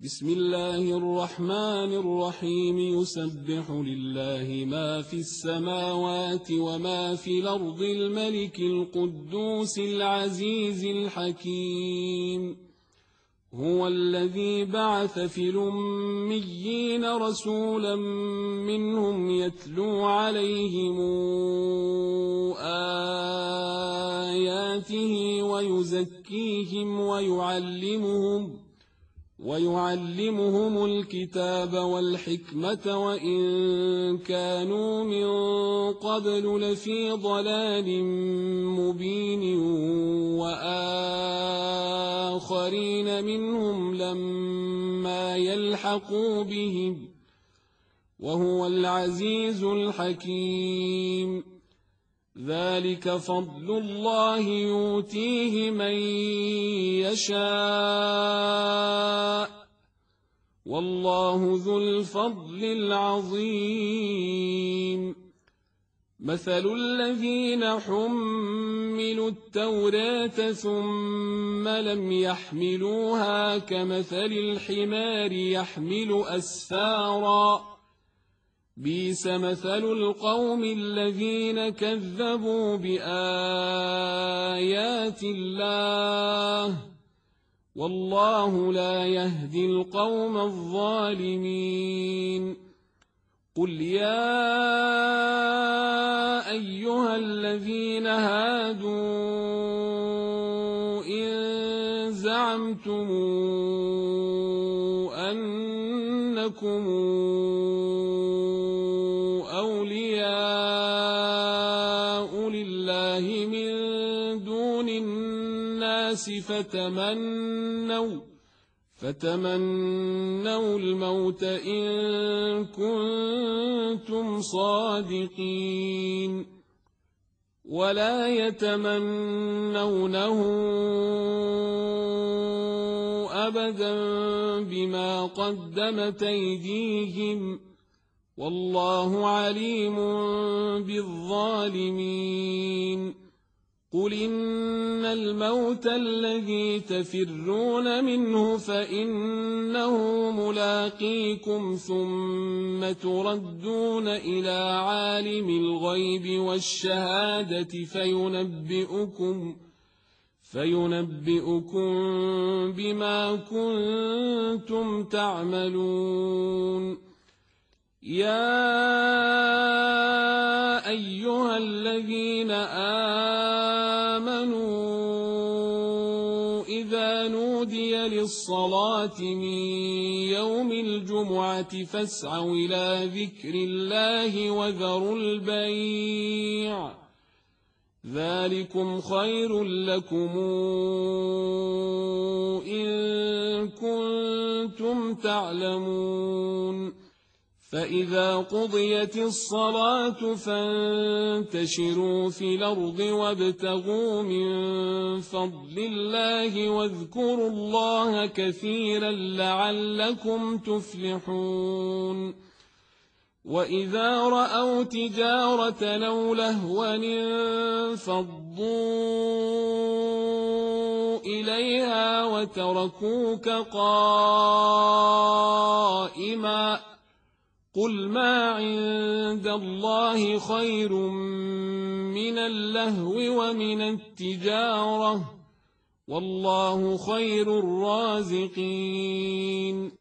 بسم الله الرحمن الرحيم يسبح لله ما في السماوات وما في الأرض الملك القدوس العزيز الحكيم هو الذي بعث في الأميين رسولا منهم يتلو عليهم آياته ويزكيهم ويعلمهم الكتاب والحكمة وإن كانوا من قبل لفي ضلال مبين وآخرين منهم لما يلحقوا بهم وهو العزيز الحكيم ذلك فضل الله يؤتيه من يشاء والله ذو الفضل العظيم مثل الذين حملوا التوراة ثم لم يحملوها كمثل الحمار يحمل أسفارا بئس مثل القوم الذين كذبوا بآيات الله والله لا يهدي القوم الظالمين قل يا أيها الذين هادوا إن زعمتم أنكم أولياء لله من دون الناس فتمنوا الموت إن كنتم صادقين ولا يتمنونه أبدا بما قدمت أيديهم والله عليم بالظالمين قل إن الموت الذي تفرون منه فإنه ملاقيكم ثم تردون إلى عالم الغيب والشهادة فينبئكم بما كنتم تعملون يا أيها الذين آمنوا إذا نودي للصلاة من يوم الجمعة فاسعوا إلى ذكر الله وذروا البيع ذلكم خير لكم إن كنتم تعلمون فإذا قضيت الصلاة فانتشروا في الأرض وابتغوا من فضل الله واذكروا الله كثيرا لعلكم تفلحون وإذا رأوا تجارة أو لهوا انفضوا إليها وتركوك قائما قل ما عند الله خير من اللهو ومن التجارة والله خير الرازقين